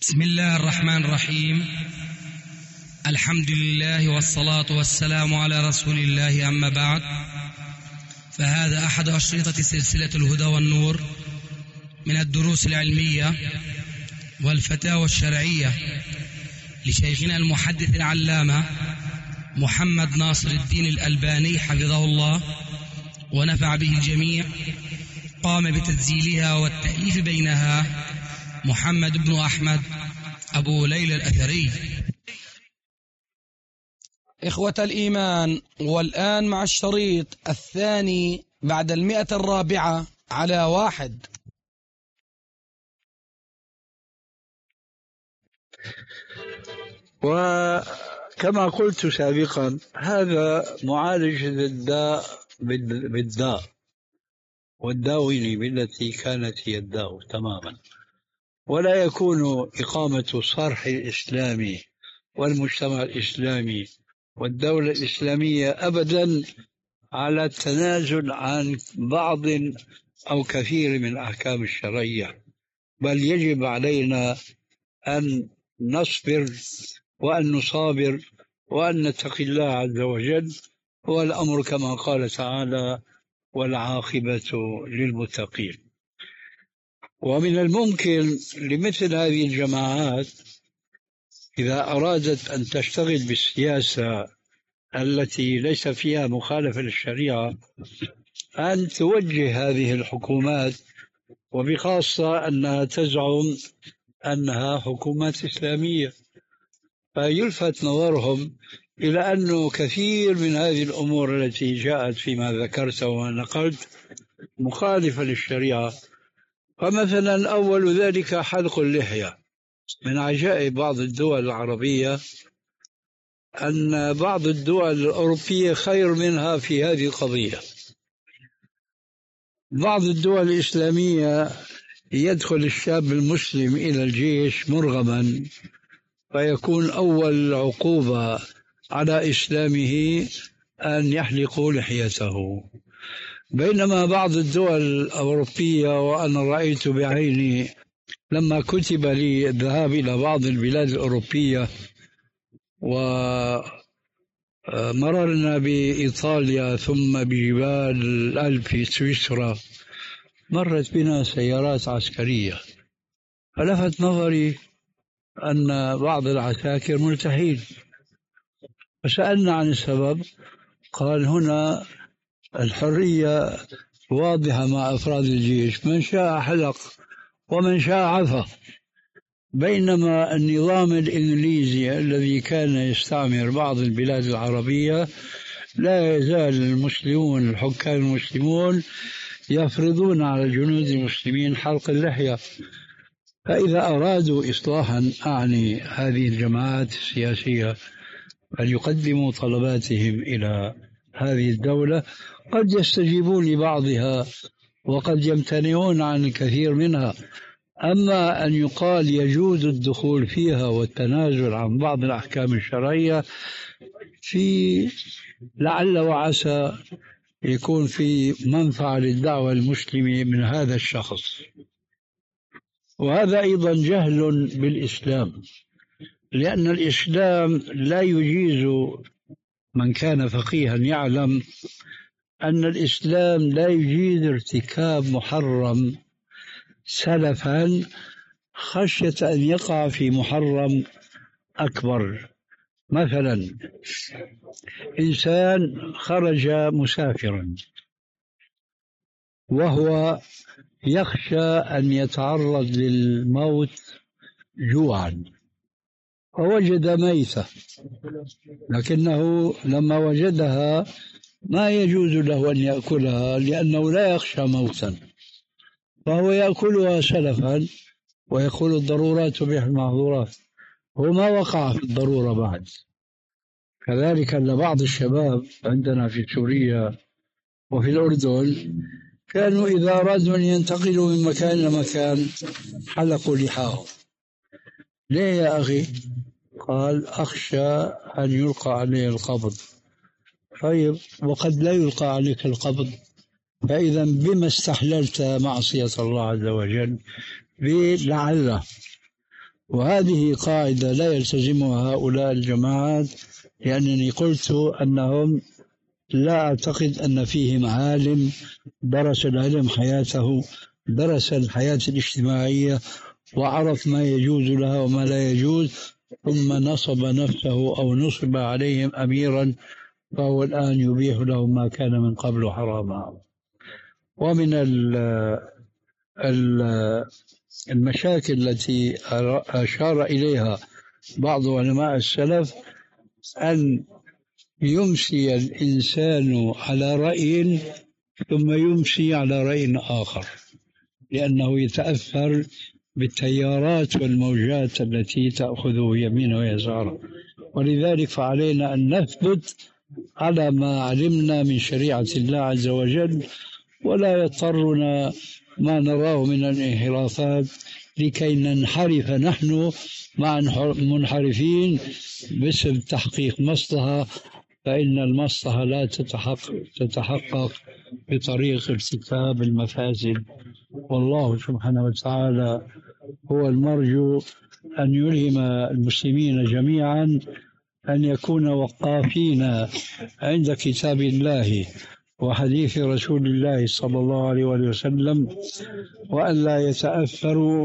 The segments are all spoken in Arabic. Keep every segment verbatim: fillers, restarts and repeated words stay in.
بسم الله الرحمن الرحيم. الحمد لله والصلاة والسلام على رسول الله، أما بعد، فهذا أحد أشرطة سلسلة الهدى والنور من الدروس العلمية والفتاوى الشرعية لشيخنا المحدث العلامة محمد ناصر الدين الألباني حفظه الله ونفع به الجميع. قام بتسجيلها والتأليف بينها محمد بن أحمد أبو ليلى الأثري. إخوة الإيمان، والآن مع الشريط الثاني بعد المئة الرابعة على واحد. وكما قلت سابقا، هذا معالجة الداء بالداء والداوين بالتي كانت هي الداء تماما، ولا يكون إقامة الصرح الإسلامي والمجتمع الإسلامي والدولة الإسلامية أبدا على التنازل عن بعض أو كثير من الأحكام الشرعية، بل يجب علينا أن نصبر وأن نصابر وأن نتقي الله عز وجل، والأمر كما قال تعالى: والعاقبة للمتقين. ومن الممكن لمثل هذه الجماعات إذا أرادت أن تشتغل بالسياسة التي ليس فيها مخالفة للشريعة أن توجه هذه الحكومات، وبخاصة أنها تزعم أنها حكومات إسلامية، فيلفت نظرهم إلى أنه كثير من هذه الأمور التي جاءت فيما ذكرت وما نقلت مخالفة للشريعة. فمثلا أول ذلك حلق اللحية. من عجائب بعض الدول العربية أن بعض الدول الأوروبية خير منها في هذه القضية. بعض الدول الإسلامية يدخل الشاب المسلم إلى الجيش مرغما، فيكون أول عقوبة على إسلامه أن يحلقوا لحيته، بينما بعض الدول الأوروبية، وأنا رأيت بعيني لما كتب لي الذهاب إلى بعض البلاد الأوروبية ومررنا بإيطاليا ثم بجبال الألب في سويسرا، مرت بنا سيارات عسكرية، فلفت نظري أن بعض العساكر ملتحين، فسألنا عن السبب، قال: هنا الحرية واضحة مع أفراد الجيش، من شاء حلق ومن شاء عفى، بينما النظام الإنجليزي الذي كان يستعمر بعض البلاد العربية لا يزال المسلمون الحكام المسلمون يفرضون على الجنود المسلمين حلق اللحية. فإذا أرادوا إصلاحا، أعني هذه الجماعات السياسية، أن يقدموا طلباتهم إلى هذه الدولة، قد يستجيبون لبعضها وقد يمتنعون عن الكثير منها. أما أن يقال يجوز الدخول فيها والتنازل عن بعض الأحكام الشرعية، في لعل وعسى يكون في منفعة للدعوة المسلمة من هذا الشخص. وهذا أيضا جهل بالإسلام، لأن الإسلام لا يجيز، من كان فقيها يعلم أن الإسلام لا يجيز ارتكاب محرم سلفا خشية أن يقع في محرم أكبر. مثلا إنسان خرج مسافرا وهو يخشى أن يتعرض للموت جوعا، فوجد ميتة، لكنه لما وجدها ما يجوز له أن يأكلها لأنه لا يخشى موتا، فهو يأكلها سلفا، ويقول: الضرورات تبيح المحظورات، هو ما وقع في الضرورة بعد. كذلك أن بعض الشباب عندنا في سوريا وفي الأردن كانوا إذا أرادوا أن ينتقلوا من مكان لمكان حلقوا لحاهم. ليه يا أخي؟ قال: أخشى أن يلقى عليه القبض. طيب، وقد لا يلقى عليك القبض، فإذا بما استحللت معصية الله عز وجل؟ بلعله. وهذه قاعدة لا يلتزمها هؤلاء الجماعات، لأنني قلت أنهم لا أعتقد أن فيهم عالم درس العلم حياته، درس الحياة الاجتماعية وعرف ما يجوز لها وما لا يجوز، ثم نصب نفسه أو نصب عليهم أميرا فهو الآن يبيح له ما كان من قبل حراما. ومن المشاكل التي أشار إليها بعض علماء السلف أن يمسي الإنسان على رأي ثم يمسي على رأي آخر، لأنه يتأثر بالتيارات والموجات التي تأخذه يمينه ويساره. ولذلك فعلينا أن نثبت على ما علمنا من شريعة الله عز وجل، ولا يضطرنا ما نراه من الانحرافات لكي ننحرف نحن مع منحرفين باسم تحقيق مصلحة، فإن المصلحة لا تتحقق, تتحقق بطريق ارتكاب المفاسد. والله سبحانه وتعالى هو المرجو أن يلهم المسلمين جميعا أن يكونوا وقافين عند كتاب الله وحديث رسول الله صلى الله عليه وسلم، وأن لا يتأثروا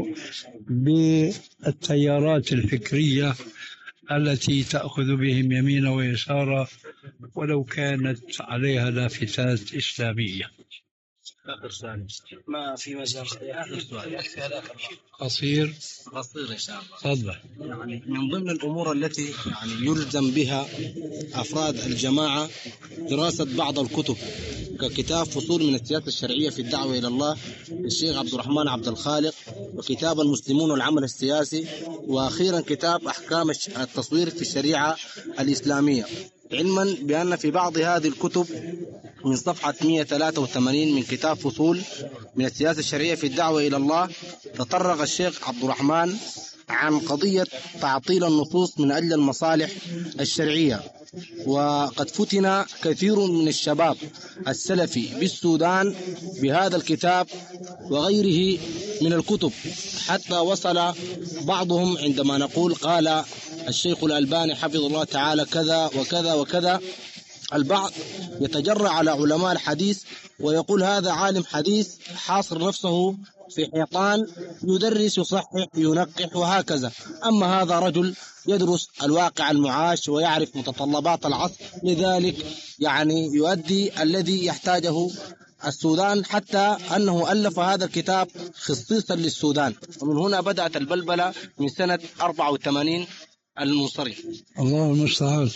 بالتيارات الفكرية التي تأخذ بهم يمينا ويسارا ولو كانت عليها لافتات إسلامية. آخر سؤال ما في مجال آخر سؤال قصير قصير إن شاء الله. تفضل. يعني من ضمن الأمور التي يعني يلزم بها أفراد الجماعة دراسة بعض الكتب ككتاب فصول من السياسة الشرعية في الدعوة إلى الله للشيخ عبد الرحمن عبد الخالق، وكتاب المسلمون والعمل السياسي، وأخيرا كتاب أحكام التصوير في الشريعة الإسلامية، علما بأن في بعض هذه الكتب من صفحة مئة وثلاثة وثمانين من كتاب فصول من السياسة الشرعية في الدعوة إلى الله تطرق الشيخ عبد الرحمن عن قضية تعطيل النصوص من أجل المصالح الشرعية. وقد فتن كثير من الشباب السلفي بالسودان بهذا الكتاب وغيره من الكتب، حتى وصل بعضهم عندما نقول قال الشيخ الألباني حفظه الله تعالى كذا وكذا وكذا، البعض يتجرأ على علماء الحديث ويقول هذا عالم حديث حاصر نفسه في حيطان يدرس يصحح ينقح وهكذا، أما هذا رجل يدرس الواقع المعاش ويعرف متطلبات العصر، لذلك يعني يؤدي الذي يحتاجه السودان، حتى أنه ألف هذا الكتاب خصيصا للسودان، ومن هنا بدأت البلبلة من سنة أربعة وثمانين المنصرف. الله المستعان.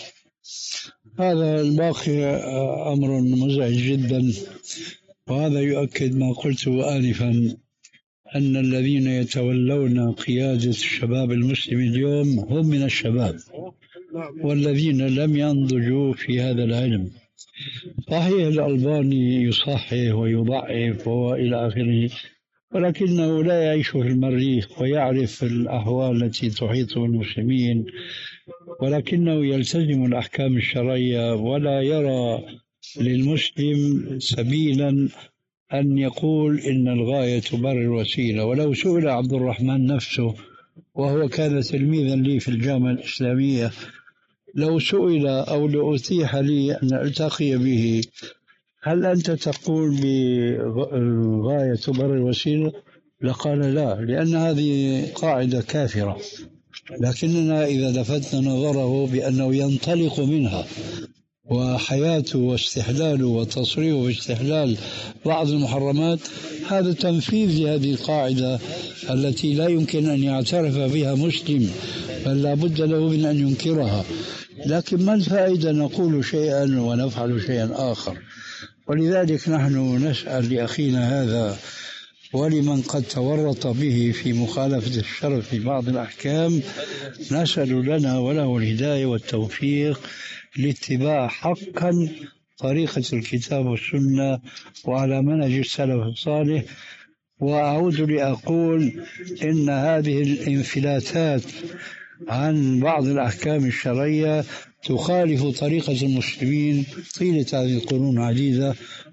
هذا الباقي أمر مزعج جدا، وهذا يؤكد ما قلته آنفا أن الذين يتولون قيادة الشباب المسلم اليوم هم من الشباب والذين لم ينضجوا في هذا العلم. صحيح الألباني يصحح ويضعف وإلى آخره، ولكنه لا يعيش في المريخ ويعرف الأحوال التي تحيط بالمسلمين، ولكنه يلتزم الأحكام الشرعية ولا يرى للمسلم سبيلا أن يقول إن الغاية تبرر الوسيلة. ولو سئل عبد الرحمن نفسه، وهو كان تلميذا لي في الجامعة الإسلامية، لو سئل أو لأتيح لي أن ألتقي به هل أنت تقول بالغاية تبرر الوسيلة؟ لقال لا، لأن هذه قاعدة كافرة، لكننا إذا لفتنا نظره بأنه ينطلق منها وحياته واستحلاله وتصريحه واستحلال بعض المحرمات، هذا تنفيذ لهذه القاعدة التي لا يمكن أن يعترف بها مسلم، بل لا بد له من أن ينكرها. لكن ما الفائدة نقول شيئا ونفعل شيئا آخر؟ ولذلك نحن نسأل لأخينا هذا ولمن قد تورط به في مخالفة الشرع في بعض الأحكام، نسأل لنا وله الهداية والتوفيق لاتباع حقا طريقة الكتاب والسنة وعلى منهج السلف الصالح. وأعود لأقول إن هذه الانفلاتات عن بعض الأحكام الشرعية تخالف طريقة المسلمين طيلة هذه القرون العديدة،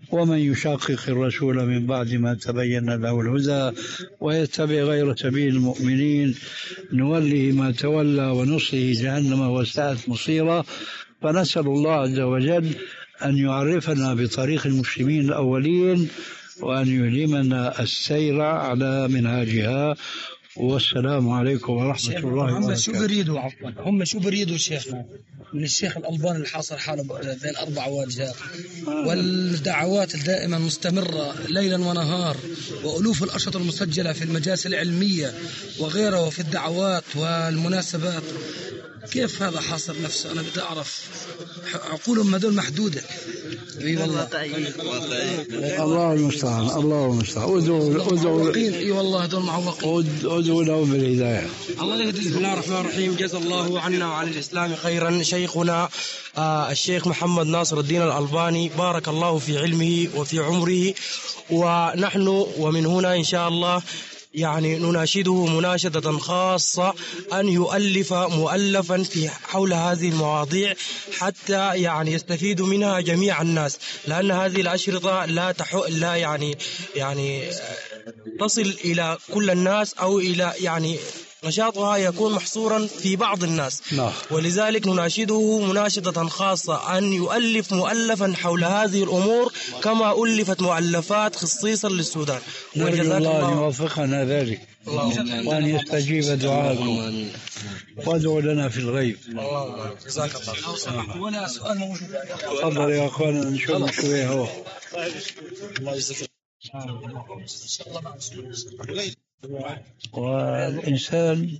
ومن يشاقق الرسول من بعد ما تبين له الهدى ويتبع غير سبيل المؤمنين نوله ما تولى ونصله جهنم وساءت مصيرا. فنسأل الله عز وجل أن يعرفنا بطريق المسلمين الأولين وأن يلهمنا السير على منهاجها. والسلام عليكم ورحمة الله هم وبركاته. شو بريدوا عفوا هم شو بريدوا شيخنا من الشيخ الألباني اللي حاصر حاله بين أربع واجهات والدعوات الدائمة مستمرة ليلا ونهار وألوف الأشرطة المسجلة في المجالس العلمية وغيره وفي الدعوات والمناسبات؟ كيف هذا حاصر نفسه؟ أنا بدي أعرف. عقولهم هذول محدودة. اي والله الله المستعان الله المستعان. ادعوا ادعوا اي والله هذول معوقين. ادعوا لهم بالهداية. الله يهديهم. بسم الله الرحمن الرحيم. جزا الله عنا وعن الإسلام خيرا شيخنا آه الشيخ محمد ناصر الدين الألباني، بارك الله في علمه وفي عمره. ونحن ومن هنا إن شاء الله يعني نناشده مناشدة خاصة أن يؤلف مؤلفا في حول هذه المواضيع حتى يعني يستفيد منها جميع الناس، لأن هذه الأشرطة لا تحو لا يعني يعني تصل إلى كل الناس أو إلى يعني نشاطها يكون محصورا في بعض الناس. لا. ولذلك نناشده مناشدة خاصة أن يؤلف مؤلفا حول هذه الأمور كما ألفت مؤلفات خصيصا للسودان. نرجو الله أن يوفقنا ذلك وأن يستجيب دعاءكم وادعوا لنا في الغيب. الله جزاك الله. ولا سؤال موجود. تفضل يا أخوانا نشوف شوية هو. والإنسان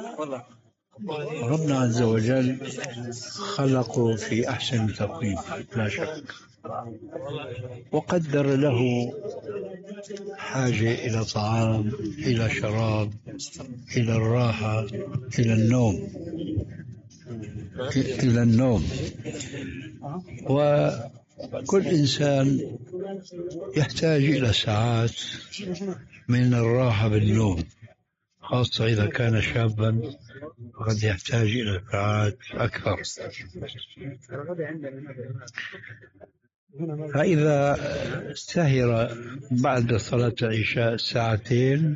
ربنا عز وجل خلقه في أحسن تقويم لا شك، وقدر له حاجة إلى طعام، إلى شراب، إلى الراحة، إلى النوم إلى النوم وكل إنسان يحتاج إلى ساعات من الراحة بالنوم، خاصة إذا كان شابا قد يحتاج إلى ساعات أكثر. فإذا سهر بعد صلاة العشاء ساعتين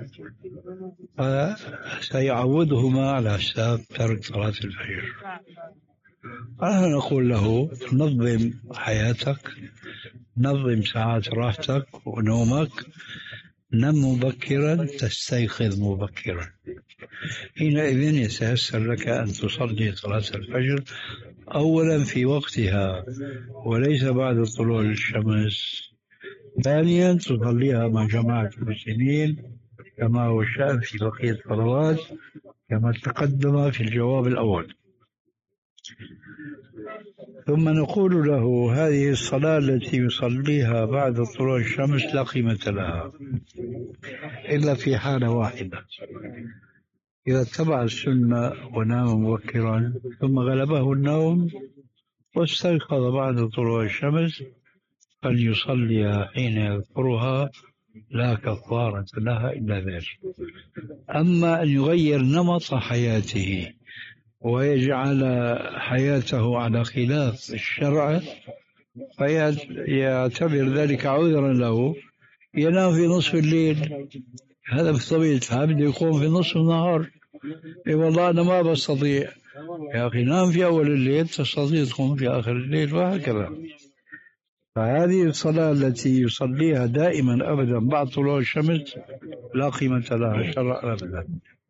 فسيعودهما على حساب ترك صلاة الفجر. أنا نقول له نظم حياتك، نظم ساعات راحتك ونومك، نم مبكرا تستيقظ مبكرا، حينئذ يتيسر لك أن تصلي صلاة الفجر أولا في وقتها وليس بعد طلوع الشمس، ثانيا تصليها مع جماعة المسلمين كما هو الشأن في بقية الصلوات كما تقدم في الجواب الأول. ثم نقول له هذه الصلاة التي يصليها بعد طلوع الشمس لا قيمة لها إلا في حالة واحدة، إذا اتبع السنة ونام مبكرا ثم غلبه النوم واستيقظ بعد طلوع الشمس فليصليها حين يذكرها لا كفارة لها إلا ذلك. أما أن يغير نمط حياته ويجعل حياته على خلاف الشرع فيعتبر ذلك عذرا له، ينام في نصف الليل، هذا بطبيعة الحال بده يقوم في نصف النهار. إي والله أنا ما بستطيع، يا أخي نام في أول الليل تستطيع تقوم في آخر الليل، وهكذا. فهذه الصلاة التي يصليها دائما أبدا بعد طلوع الشمس لا قيمة لها شرعا أبدا.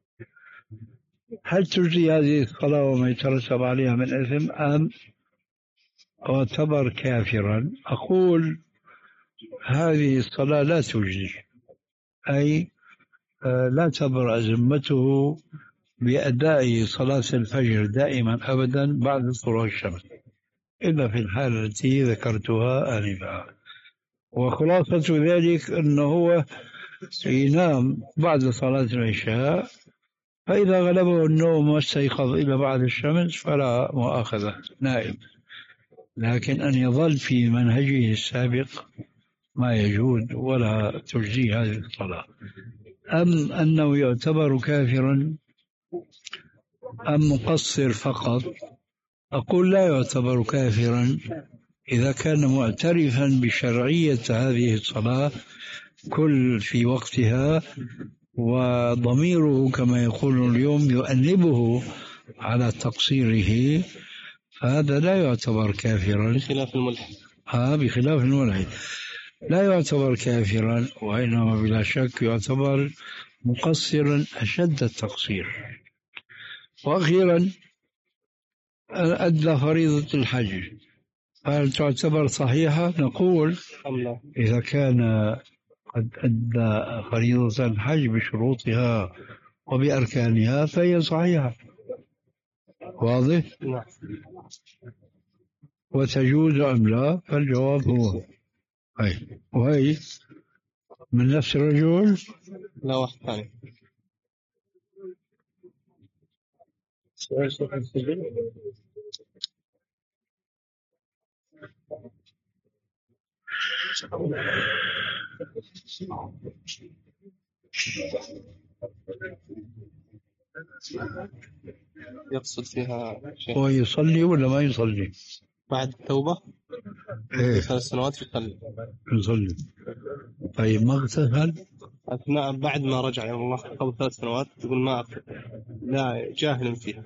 هل تجزي هذه الصلاة وما يترتب عليها من إثم أم اعتبر كافرا؟ أقول هذه الصلاة لا تجزي، أي لا تبرأ ذمته بأداء صلاة الفجر دائما أبدا بعد طلوع الشمس إلا في الحالة التي ذكرتها آنفا. وخلاصة ذلك أنه هو ينام بعد صلاة العشاء، فإذا غلبه النوم واستيقظ إلى بعد الشمس فلا مؤاخذة، نائم، لكن أن يظل في منهجه السابق ما يجوز ولا تجزي هذه الصلاة. أم أنه يعتبر كافرا أم مقصر فقط؟ أقول لا يعتبر كافرا إذا كان معترفا بشرعية هذه الصلاة كل في وقتها، وضميره كما يقول اليوم يؤنبه على تقصيره، فهذا لا يعتبر كافرا بخلاف الملحد. آه بخلاف الملحد لا يعتبر كافرا، وإنما بلا شك يعتبر مقصرا أشد التقصير. وأخيرا أدى فريضة الحج، هل تعتبر صحيحة؟ نقول إذا كان قد أدى فريضة الحج بشروطها وبأركانها فهي صحيحة. واضح؟ نعم. وتجوز أم لا؟ فالجواب هو هي. وهي من نفس الرجل؟ لا، واحد ثاني. سؤال شيخ السجن. يقصد فيها شيء. هو يصلي ولا ما يصلي؟ بعد التوبة إيه. ثلاث سنوات يصلي. يصلي. طيب ما اغتسل؟ أثناء بعد ما رجع إلى الله قبل ثلاث سنوات يقول ما أغتسل، لا جاهل فيها.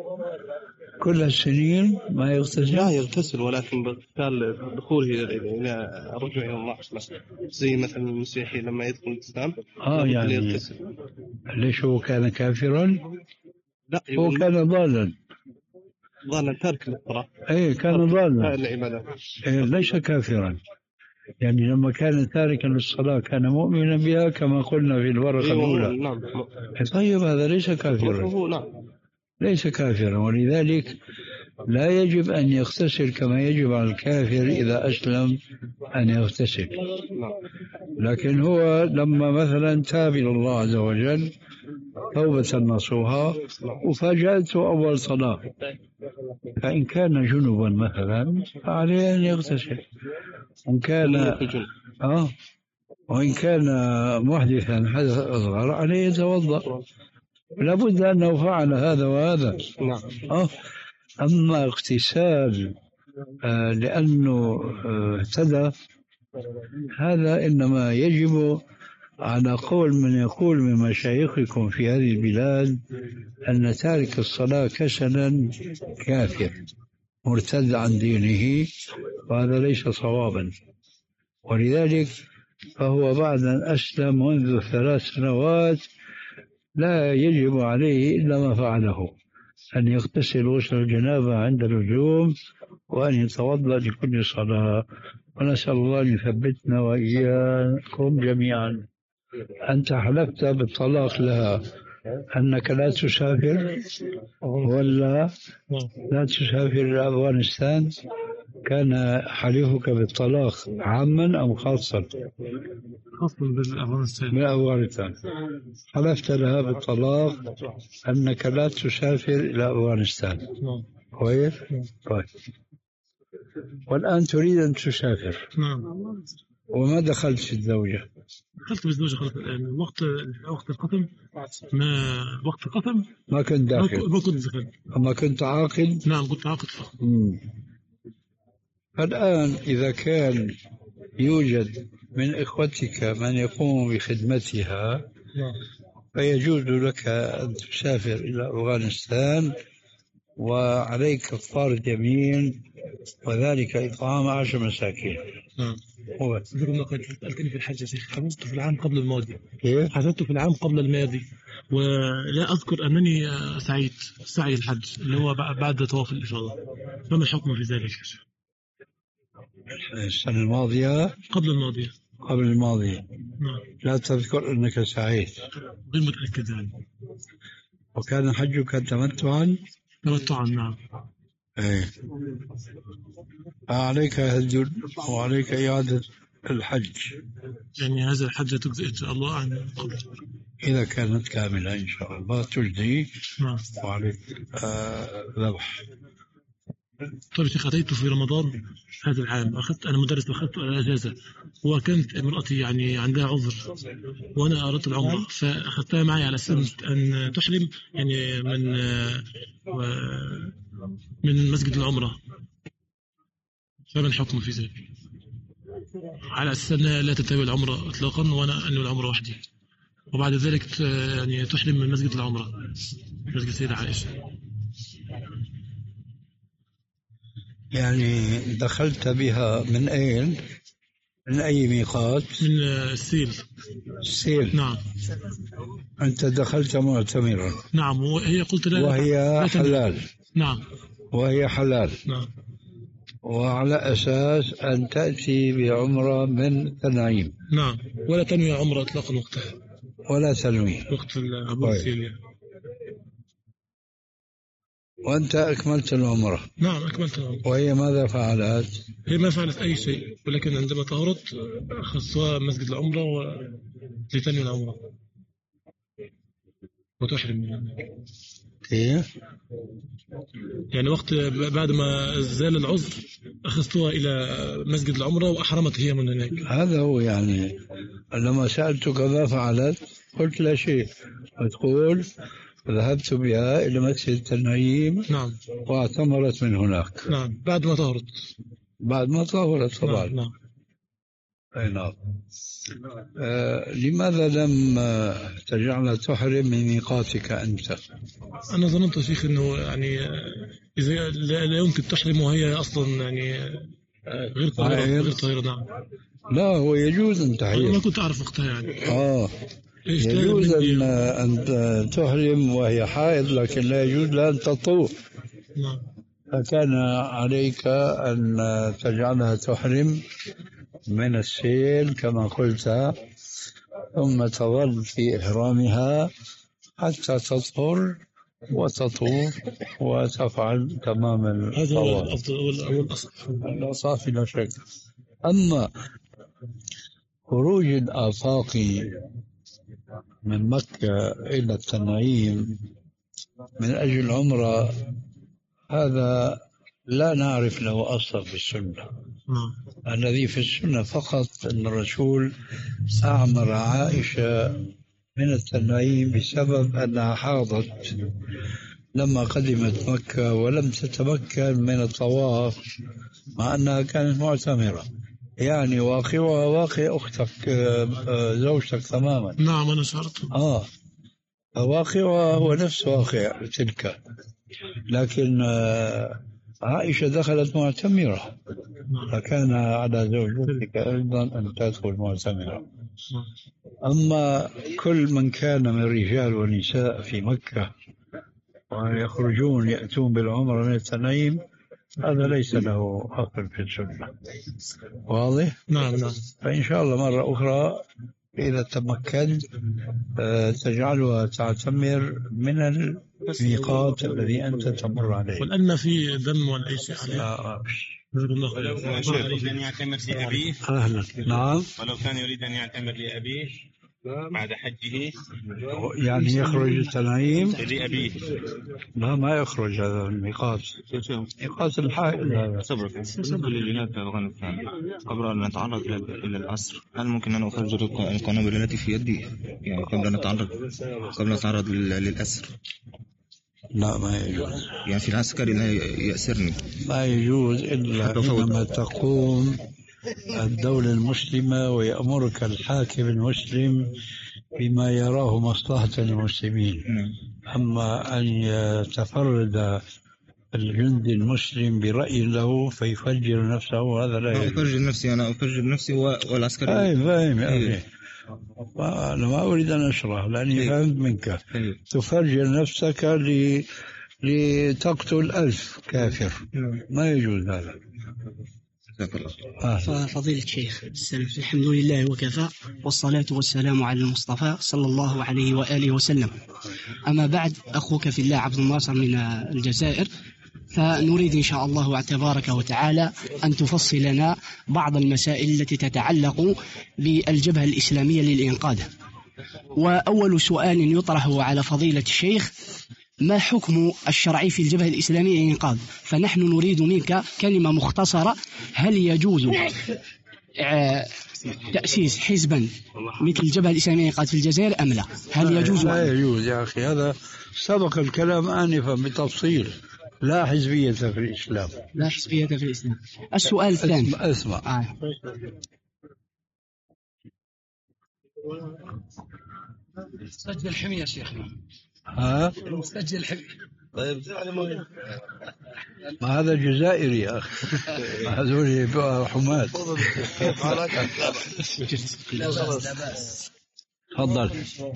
كل السنين ما يغتسل؟ لا يغتسل، ولكن باغتسال دخوله إلى الرجوع إلى الله، زي مثلا المسيحي لما يدخل الإسلام. آه يعني يغتسل. ليش هو كان كافرا؟ لا، هو كان ضالا. ضالا تارك للصلاة. ايه كان ضالا. العبادة. إيه ليس كافرا. يعني لما كان تاركا للصلاة كان مؤمنا بها كما قلنا في الورقة إيه الأولى. نعم. طيب هذا ليس كافرا. نعم. ليس كافرا، ولذلك لا يجب أن يغتسل كما يجب على الكافر إذا أسلم أن يغتسل. لكن هو لما مثلا تاب إلى الله عز وجل توبة نصوحا وفاجأته أول صلاة، فإن كان جنبا مثلا فعليه أن يغتسل، وإن كان آه وإن كان محدثا حدث أصغر عليه يتوضأ. لابد أنه فعل هذا وهذا. آه أما اغتسال آه لأنه اهتدى آه هذا إنما يجب على قول من يقول من مشايخكم في هذه البلاد أن تارك الصلاة كسلا كافر مرتد عن دينه، وهذا ليس صوابا. ولذلك فهو بعد أن أسلم منذ ثلاث سنوات لا يجب عليه إلا ما فعله، أن يغتسل غسل الجنابة عند اللزوم وأن يتوضأ لكل صلاة. ونسأل الله أن يثبتنا وإياكم جميعا. أنت حلفت بالطلاق لها أنك لا تسافر ولا لا تسافر إلى أفغانستان؟ كان حليفك بالطلاق عاما أم خاصا؟ خاصا بالأفغانستان. بالأفغانستان حلفت لها بالطلاق أنك لا تسافر إلى أفغانستان. كويس؟ طيب والآن تريد أن تسافر. نعم. وما دخلت في الزوجة؟ دخلت بالزوجة خلاص. وقت وقت القسم ما وقت القسم ما كنت داخل. ما كنت دخلت. أما كنت عاقل؟ نعم كنت عاقل. الآن إذا كان يوجد من إخوتك من يقوم بخدمتها فيجوز لك أن تسافر إلى أفغانستان وعليك كفارة يمين، وذلك إطعام عشر مساكين. نعم. هو ذكرنا قد سألتني في الحج يا شيخ، حجزت في العام قبل الماضي. إيه؟ حجزت في العام قبل الماضي ولا أذكر أنني سعيت سعي الحج اللي هو بعد طواف الإفاضة. فما الحكم في ذلك؟ السنة الماضية؟ قبل الماضية. قبل الماضية. نعم. لا تذكر أنك سعيت؟ غير متأكد يعني. وكان حجك تمتعا؟ تمتعا نعم. ايه عليك هدي وعليك إعادة الحج. يعني هذا الحج تجزي إن شاء الله عن قبل إذا كانت كاملة إن شاء الله تجزي. نعم. وعليك ذبح. آه طيب شيخ، أتيت في رمضان هذا العام، أخذت أنا مدرس أخذت أجازة، وكانت امرأتي يعني عندها عذر وأنا أردت العمرة فأخذتها معي على أساس أن تحرم يعني من من مسجد العمرة. فما الحكم في ذلك؟ على أساس أنها لا تنتهي العمرة إطلاقا وأنا أنوي العمرة وحدي، وبعد ذلك يعني تحرم من مسجد العمرة، مسجد السيدة عائشة. يعني دخلت بها من أين؟ من أي ميقات؟ من السيل. السيل. نعم. أنت دخلت معتمرا. نعم. وهي قلت لا. وهي حلال. نعم. وهي حلال. نعم. وعلى أساس أن تأتي بعمرة من تنعيم. نعم. ولا تنوي عمرة إطلاقا وقتها. ولا تنوي وقت العبور السيل. وأنت أكملت العمرة. نعم أكملت العمرة. وهي ماذا فعلت؟ هي ما فعلت أي شيء، ولكن عندما طهرت خصوها مسجد العمرة لتنوي العمرة وتحرم. كيف؟ يعني وقت بعد ما زال العذر أخذتها إلى مسجد العمرة وأحرمت هي من هناك. هذا هو يعني لما سألتك ما فعلت قلت لا شيء، تقول ذهبت بها إلى مسجد التنعيم. نعم. واعتمرت من هناك. نعم بعد ما طهرت. بعد ما طهرت طبعا. نعم. نعم. أي نعم. آه لماذا لم تجعل تحرم من ميقاتك أنت؟ أنا ظننت يا شيخ أنه يعني إذا لا يمكن تحرم وهي أصلا يعني غير طاهرة. غير طاهرة. نعم. لا هو يجوز أن تحرم. أنا ما كنت أعرف وقتها يعني. آه يجوز أن أن تحرم وهي حائض، لكن لا يجوز لها أن تطوف. نعم. فكان عليك أن تجعلها تحرم من السيل كما قلت، ثم تظل في إحرامها حتى تطهر وتطوف وتفعل تمام الطواف. هذا هو الأفضل أو الأصح. الأصح لا شك. أما خروج الآفاق من مكة إلى التنعيم من أجل العمرة هذا لا نعرف له أصلا في السنة. الذي في السنة فقط أن الرسول أعمر عائشة من التنعيم بسبب أنها حاضت لما قدمت مكة ولم تتمكن من الطواف مع أنها كانت معتمرة. يعني واقعها واقع أختك زوجتك تماما. نعم أنا شعرت. آه واقعها هو نفس واقع تلك، لكن عائشة دخلت معتمرة، فكان على زوجتك أيضا أن تدخل معتمرة. أما كل من كان من رجال ونساء في مكة ويخرجون يأتون بالعمرة من التنعيم هذا ليس له أصل في السنة. واضح؟ نعم نعم. فإن شاء الله مرة أخرى إذا تمكنت تجعلها تعتمر من الميقات الذي أنت تمر عليه. ولأن في دم ولا أي شيء عليه. آه. يريد أن يعتمر لأبيه. أهلا. نعم. ولو كان يريد أن يعتمر لأبيه بعد حجه يعني يخرج التنعيم لأبيه. لا ما يخرج هذا الميقات، ميقات الحائل. صبرك للجهاد في أفغانستان. قبل أن نتعرض إلى الأسر هل ممكن أن أفجر القنابل التي في يدي يعني قبل أن نتعرض قبل أن نتعرض للأسر؟ لا ما يجوز. يعني في العسكري لا يأسرني. ما يجوز إلا عندما تقوم الدولة المسلمة ويأمرك الحاكم المسلم بما يراه مصلحة المسلمين. أما أن يتفرد الجندي المسلم برأي له فيفجر نفسه هذا لا يجوز. أفجر نفسي أنا أفجر نفسي والعسكري. فاهم فاهم أخي. أنا ما أريد أن أشرح لأني فهمت منك. تفجر نفسك ل... لتقتل ألف كافر. ما يجوز هذا. فضيلة الشيخ الحمد لله وكفى والصلاة والسلام على المصطفى صلى الله عليه وآله وسلم. أما بعد أخوك في الله عبد الناصر من الجزائر، فنريد إن شاء الله تبارك وتعالى أن تفصل لنا بعض المسائل التي تتعلق بالجبهة الإسلامية للإنقاذ. وأول سؤال يطرح على فضيلة الشيخ: ما حكم الشرعي في الجبهة الإسلامية للإنقاذ؟ فنحن نريد منك كلمة مختصرة، هل يجوز تأسيس حزبا مثل الجبهة الإسلامية للإنقاذ في الجزائر أم لا؟ هل يجوز؟ لا يجوز يا أخي، هذا سبق الكلام آنفا بتفصيل. لا حزبية في الإسلام. لا حزبية في الإسلام. السؤال الثاني. اسمع, اسمع. آه. مستجل حمية شيخنا. ها؟ مستجل حمية. طيب ما هذا جزائري يا أخي. هذول حماة. تفضل.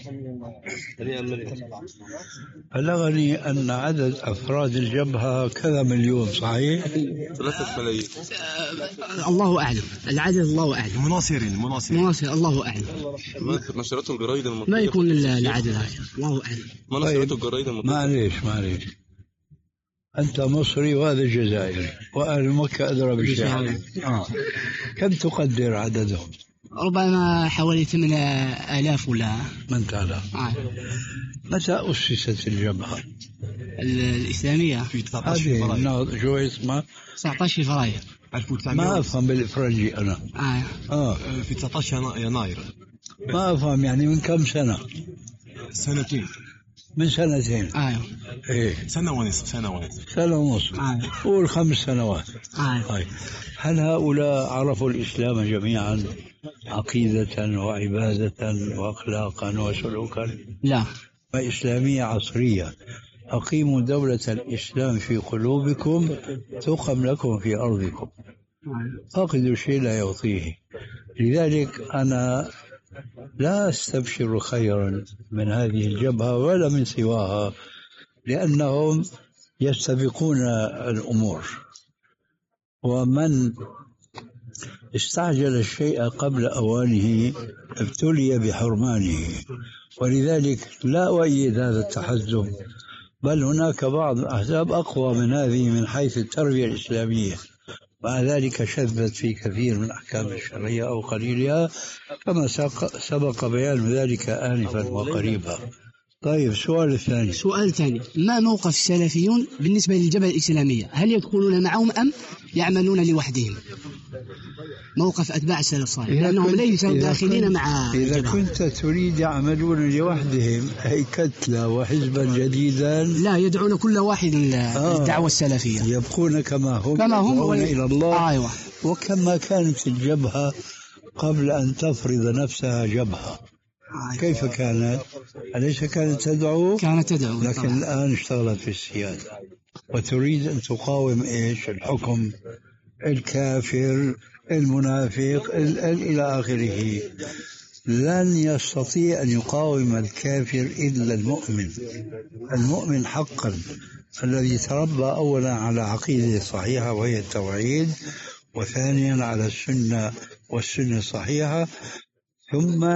بلغني أن عدد أفراد الجبهة كذا مليون، صحيح؟ ثلاثة ملايين. آه الله أعلم العدد، الله أعلم. مناصرين مناصرين مناصر الله أعلم. ما نشرته الجرايد المطلقة. ما يكون العدد هذا، الله أعلم. ما نشرته الجرايد المطلقة. معليش معليش، أنت مصري وهذا جزائري، وأهل مكة أدرى بالشيء. آه. كم تقدر عددهم؟ ربما حوالي ثمانية آلاف ولا من تعالى. آه. متى أسست الجبهة الإسلامية؟ في تسعة عشر فبراير. شو اسمها؟ تسعة عشر فبراير. ما أفهم بالإفرنجي أنا. آه. آه. في تسعة عشر يناير. ما أفهم يعني من كم سنة؟ سنتين. من سنتين. آه. إيه. سنة ونصف سنة ونصف سنة ونصف. آه. قول خمس سنوات. آه. طيب هل هؤلاء عرفوا الإسلام جميعا عقيدة وعبادة وأخلاقا وسلوكا؟ لا. إسلامية عصرية. أقيموا دولة الإسلام في قلوبكم تقم لكم في أرضكم. فاقد الشيء لا يعطيه. لذلك أنا لا أستبشر خيرا من هذه الجبهة ولا من سواها، لأنهم يستبقون الأمور، ومن استعجل الشيء قبل أوانه ابتلي بحرمانه. ولذلك لا أؤيد هذا التحزب، بل هناك بعض الأحزاب أقوى من هذه من حيث التربية الإسلامية، مع ذلك شذت في كثير من أحكام الشرعية أو قليلها، كما سبق بيان ذلك آنفا وقريبا. طيب السؤال الثاني. سؤال ثاني، ما موقف السلفيون بالنسبة للجبهة الإسلامية؟ هل يدخلون معهم أم يعملون لوحدهم؟ موقف أتباع السلف الصالح، لأنهم ليسوا داخلين مع إذا الجبهة. كنت تريد يعملون لوحدهم أي كتلة وحزبا جديدا، لا، يدعون كل واحد للدعوة السلفية، يبقون كما هم كما هم يدعون إلى الله. أيوة. وكما كانت الجبهة قبل أن تفرض نفسها جبهة، كيف كانت؟ أليس كانت تدعو؟ كانت تدعو، لكن طبعا. الآن اشتغلت في السيادة وتريد أن تقاوم إيش؟ الحكم، الكافر، المنافق، ال ال إلى آخره. لن يستطيع أن يقاوم الكافر إلا المؤمن، المؤمن حقا الذي تربى أولا على عقيدة صحيحة وهي التوحيد، وثانيا على السنة والسنة الصحيحة، ثم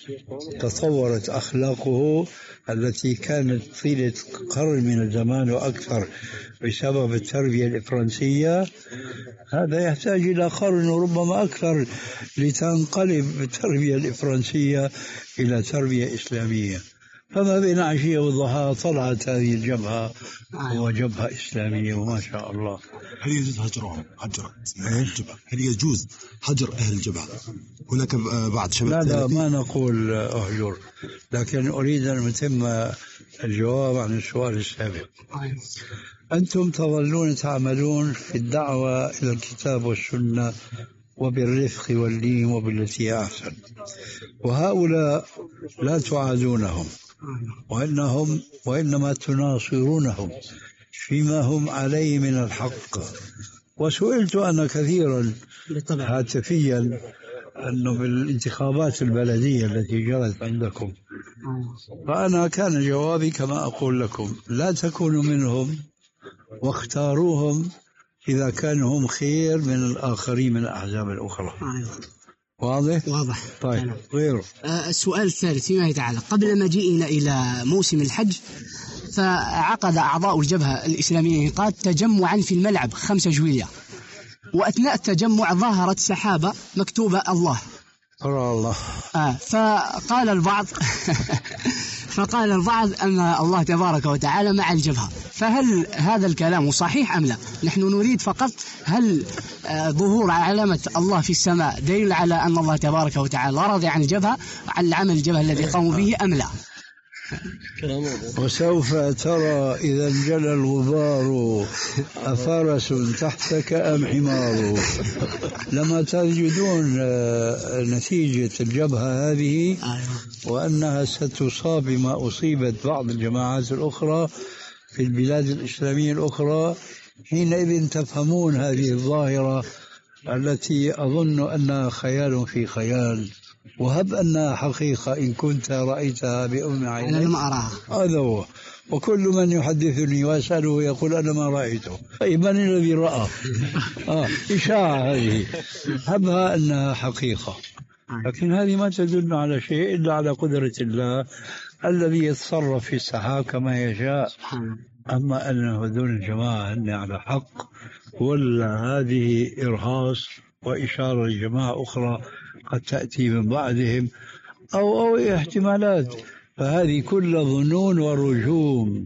تطورت أخلاقه التي كانت طيلة قرن من الزمان وأكثر بسبب التربية الإفرنسية. هذا يحتاج إلى قرن وربما أكثر لتنقلب التربية الإفرنسية إلى تربية إسلامية. فما بين عشية والضحى طلعت هذه الجبهة وجبهة إسلامية، وما شاء الله. هل يجوز هجرهم هجر الجبهة؟ هل يجوز هجر أهل الجبهة؟ هناك بعض شباب. لا لا ما نقول أهجر، لكن أريد أن أتم الجواب عن السؤال السابق. أنتم تظلون تعملون في الدعوة إلى الكتاب والسنة وبالرفق واللين وبالتي هي أحسن، وهؤلاء لا تعادونهم، وإنهم وإنما تناصرونهم فيما هم عليه من الحق. وسئلت أنا كثيرا هاتفيا أنه بالانتخابات البلدية التي جرت عندكم، فأنا كان جوابي كما أقول لكم: لا تكونوا منهم واختاروهم إذا كانوا هم خير من الآخرين من الأحزاب الأخرى. واضح؟ واضح. طيب غيره. آه السؤال الثالث فيما يتعلق، قبل مجيئنا إلى موسم الحج فعقد أعضاء الجبهة الإسلامية قاد تجمعا في الملعب خمسة جويلية، وأثناء التجمع ظهرت سحابة مكتوبة الله. أرى الله. آه فقال البعض فقال البعض أن الله تبارك وتعالى مع الجبهة، فهل هذا الكلام صحيح أم لا؟ نحن نريد فقط هل آه ظهور علامة الله في السماء دليل على أن الله تبارك وتعالى راضي عن الجبهة، عن العمل الجبهة الذي قاموا به أم لا؟ وسوف ترى إذا انجلى الغبار أفرس تحتك أم حمار. لما تجدون نتيجة الجبهة هذه وأنها ستصاب بما أصيبت بعض الجماعات الأخرى في البلاد الإسلامية الأخرى، حينئذ تفهمون هذه الظاهرة التي أظن أنها خيال في خيال، وهب أنها حقيقة إن كنت رأيتها بأم عينيك. أنا لم أراها. هذا هو. وكل من يحدثني وأسأله يقول أنا ما رأيته. طيب من الذي رأى؟ آه إشاعة هذه، هبها أنها حقيقة، لكن هذه ما تدل على شيء إلا على قدرة الله الذي يتصرف في السحاب كما يشاء. أما أن هذول الجماعة هن على حق ولا هذه إرهاص وإشارة لجماعة أخرى قد تأتي من بعدهم أو أو احتمالات، فهذه كل ظنون ورجوم.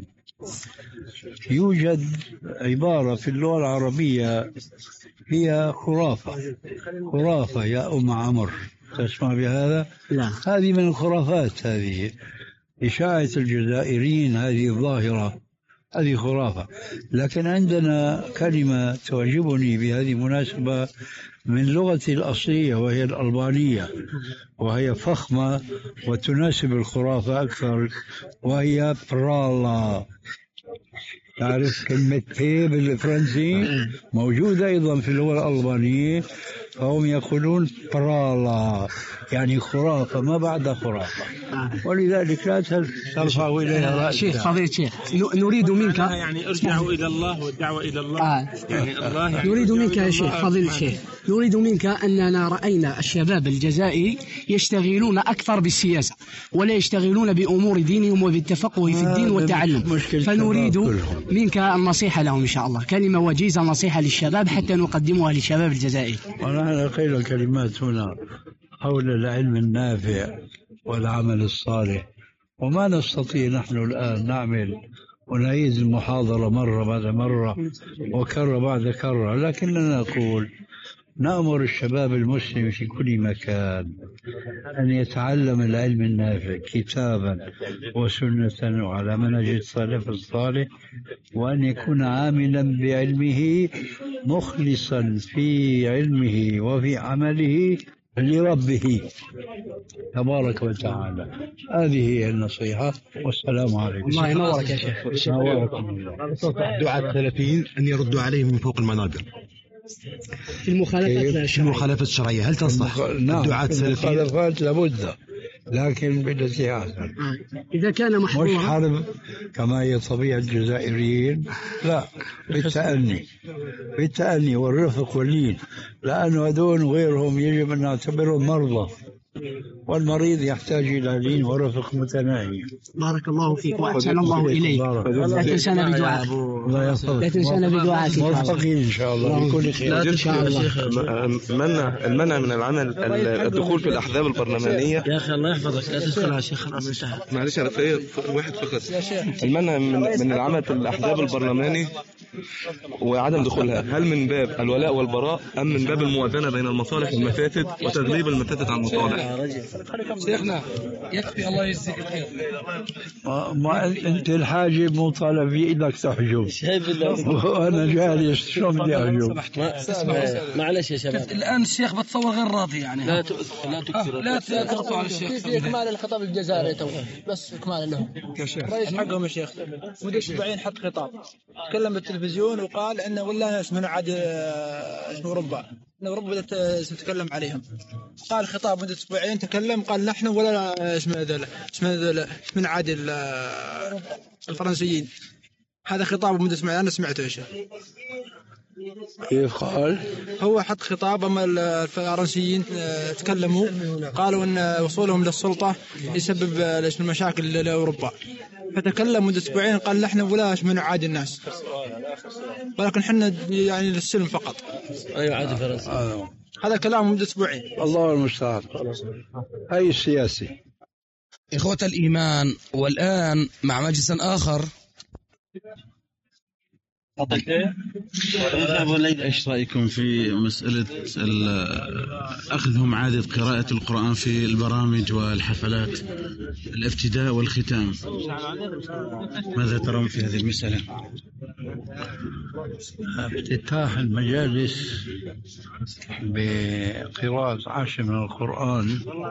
يوجد عبارة في اللغة العربية هي خرافة. خرافة يا أم عمر، تسمع بهذا؟ لا. هذه من الخرافات، هذه إشاعة الجزائريين، هذه الظاهرة، هذه خرافة. لكن عندنا كلمة تعجبني بهذه المناسبة من لغتي الأصلية وهي الألبانية، وهي فخمة وتناسب الخرافة أكثر، وهي برالا. تعرف كلمة بي بالفرنسي موجودة أيضا في اللغة الألبانية، فهم يقولون برالا يعني خرافة ما بعد خرافة، ولذلك لا ترفع إليها رأسها. شيخ فضيلة الشيخ، نريد منك يعني ارجعوا إلى الله والدعوة إلى الله. آه. يعني الله يعني نريد منك يا شيخ فضيلة الشيخ، نريد منك أننا رأينا الشباب الجزائري يشتغلون أكثر بالسياسة ولا يشتغلون بأمور دينهم وبالتفقه في الدين والتعلم، فنريد منك النصيحة لهم إن شاء الله، كلمة وجيزة نصيحة للشباب حتى نقدمها للشباب الجزائري. ونحن قيل كلمات هنا حول العلم النافع والعمل الصالح، وما نستطيع نحن الآن نعمل ونعيد المحاضرة مرة بعد مرة وكرة بعد كرة، لكننا نقول نأمر الشباب المسلم في كل مكان أن يتعلم العلم النافع كتابا وسنة وعلى منهج السلف الصالح، وأن يكون عاملا بعلمه مخلصا في علمه وفي عمله لربه تبارك وتعالى. هذه هي النصيحة، والسلام عليكم. الله ينورك يا شيخ. دعاة السلفيين أن يردوا عليهم من فوق المنابر في المخالفات الشرعية. المخالفات الشرعية هل تنصح الدعاة السلفيين؟ المخالفات لابد، لكن بالتي أحسن. إذا كان محظورا مش حرب كما هي طبيعة الجزائريين، لا، بالتأني بالتأني والرفق واللين، لأنه هذول وغيرهم يجب أن نعتبرهم مرضى، والمريض يحتاج إلى لين ورفق متناهي. بارك الله فيك وأحسن الله إليك. لا تنسانا بدعائك. لا تنسانا بدعائك. موفقين إن شاء الله بكل خير. إن شاء الله. المنع المنع من العمل الدخول في الأحزاب البرلمانية. يا أخي الله يحفظك لا تدخل يا شيخ. خلاص انتهى. معلش أنا في واحد فقط. المنع من, من العمل في الأحزاب البرلماني وعدم دخولها، هل من باب الولاء والبراء أم من باب الموازنة بين المصالح والمفاسد وتغليب المفاسد عن المصالح؟ شيخنا يكفي الله يجزيك الخير. ما أنت الحاجب مطالب بإنك تحجب، وأنا جالس شو بدي أحجب؟ معلش يا شباب، الآن الشيخ بتصور غير راضي يعني. لا تؤثر لا تكثر لا تقطع على الشيخ. في إكمال الخطاب الجزائري تو بس إكمال له يا شيخ. رئيس حقهم يا شيخ مدة أسبوعين حط خطاب، تكلم بالتلفزيون وقال إنه ولا اسمه عاد اسمه أوروبا، إن أوروبا بدأت تتكلم عليهم. قال خطاب مدة أسبوعين تكلم قال نحن ولا اسمه ذولا اسمه ذولا من عادل الفرنسيين. هذا خطاب مدة أسبوعين أنا سمعته يا شيخ. كيف قال؟ هو حط خطاب أما الفرنسيين تكلموا قالوا أن وصولهم للسلطة يسبب المشاكل لأوروبا، فتكلم مدة أسبوعين قال نحن ولاش من عادي الناس، ولكن حنا يعني للسلم فقط. أيوة عادي فرنسي. آه. هذا كلام مدة أسبوعين. الله المستعان. أي السياسي. إخوة الإيمان، والآن مع مجلس آخر ايش رايكم في مساله اخذهم عاده قراءه القران في البرامج والحفلات، الابتداء والختام؟ ماذا ترون في هذه المساله؟ افتتاح المجالس بقراءة عشر من القرآن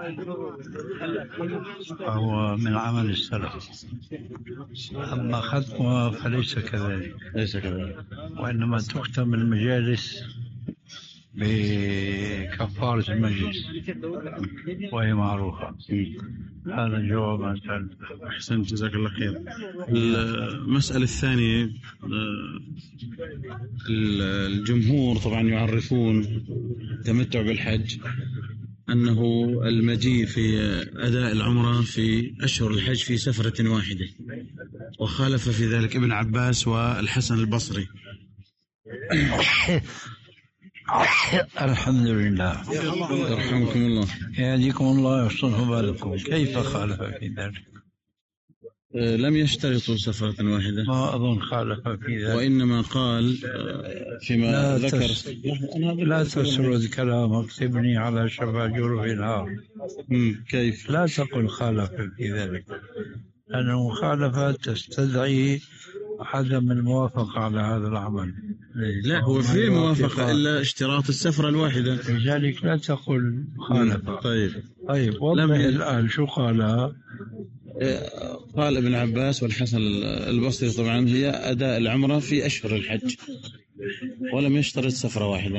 فهو من عمل السلف، أما ختمها فليس كذلك، ليس كذلك، وإنما تختم المجالس بكفارة المجلس وهي معروفة. هذا جواب عن سؤال. أحسنت، جزاك الله خير. المسألة الثانية، الجمهور طبعا يعرفون التمتع بالحج أنه المجيء في أداء العمرة في أشهر الحج في سفرة واحدة، وخالف في ذلك ابن عباس والحسن البصري. الحمد لله، يرحمكم الله، يهديكم الله ويحسن بالكم. كيف خالف في ذلك؟ لم يشترطوا سفرة واحدة، ما أظن خالف في ذلك، وإنما قال فيما لا ذكر تس... لا تسرد كلامك، تبني على شفا جرف النار. كيف؟ لا تقل خالف في ذلك، لأن المخالفة تستدعي عدم الموافقة على هذا العمل. لا، هو في موافقة إلا اشتراط السفرة الواحدة، لذلك لا تقل خالف. طيب طيب وضح الآن شو قال. قال ابن عباس والحسن البصري طبعا هي أداء العمرة في أشهر الحج، ولم يشترط سفرة واحدة.